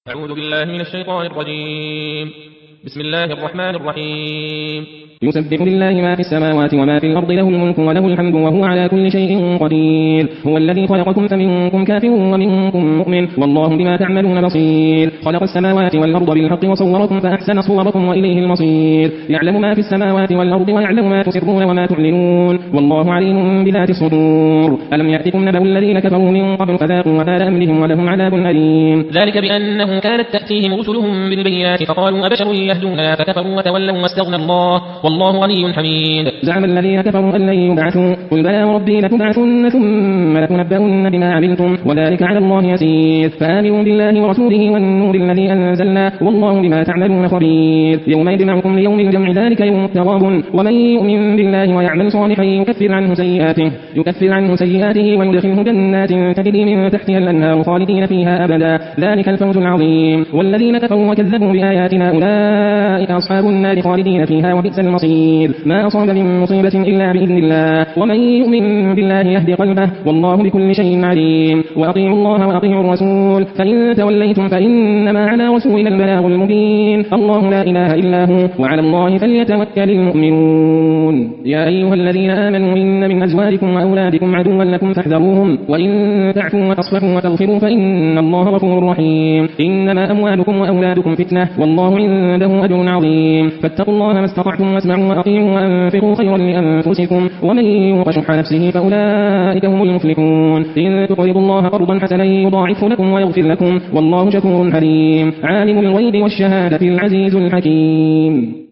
أعوذ بالله من الشيطان الرجيم. بسم الله الرحمن الرحيم. يسبح لله ما في السماوات وما في الأرض له الملك وله الحمد وهو على كل شيء قدير. هو الذي خلقكم فمنكم كافر ومنكم مؤمن والله بما تعملون بصير. خلق السماوات والأرض بالحق وصوركم فأحسن صوركم وإليه المصير. يعلم ما في السماوات والأرض ويعلم ما تسرون وما تعلنون والله عليم بذات الصدور. ألم يأتكم نبأ الذين كفروا من قبل فذاقوا وبال أمرهم ولهم عذاب أليم. ذلك بأنه كانت تأتيهم رسلهم بالبينات فقالوا أبشر يهدوننا فكفروا وتولوا واستغنى الله والله غني حميد. زعم الذين كفروا أن لن يبعثوا قل بلى وربي لتبعثن ثم لتنبؤن بما عملتم وذلك على الله يسير. فآمنوا بالله ورسوله والنور الذي أنزلنا والله بما تعملون خبير. يوم يجمعكم ليوم الجمع ذلك يوم التغابن ومن يؤمن بالله ويعمل صالحا يكفر عنه سيئاته ويدخله جنات تجري من تحتها الأنهار خالدين فيها أبدا ذلك الفوز العظيم. والذين كفروا وكذبوا بآياتنا أولئك أصحاب النار خالدين فيها وبئس المصير. ما أصاب من مصيبة إلا بإذن الله ومن يؤمن بالله يهدي قلبه والله بكل شيء عليم. وأطيعوا الله وأطيعوا الرسول فإن توليتم فإنما على رسولنا البلاغ المبين. الله لا إله إلا هو وعلى الله فليتوكل المؤمنون. يا أيها الذين آمنوا إن من أزواجكم وأولادكم عدوا لكم فاحذروهم وإن تعفوا وتصفحوا وتغفروا فإن الله غفور رحيم. إنما أموالكم وأولادكم فتنة والله عنده أجر عظيم. فاتقوا الله ما استطعتم واسمعوا وأطيعوا وأنفقوا خيرا لأنفسكم ومن يوق شح نفسه فأولئك هم المفلحون. إن تقرضوا الله قرضا حسنا يضاعفه لكم ويغفر لكم والله شكور حليم. عالم الغيب والشهادة العزيز الحكيم.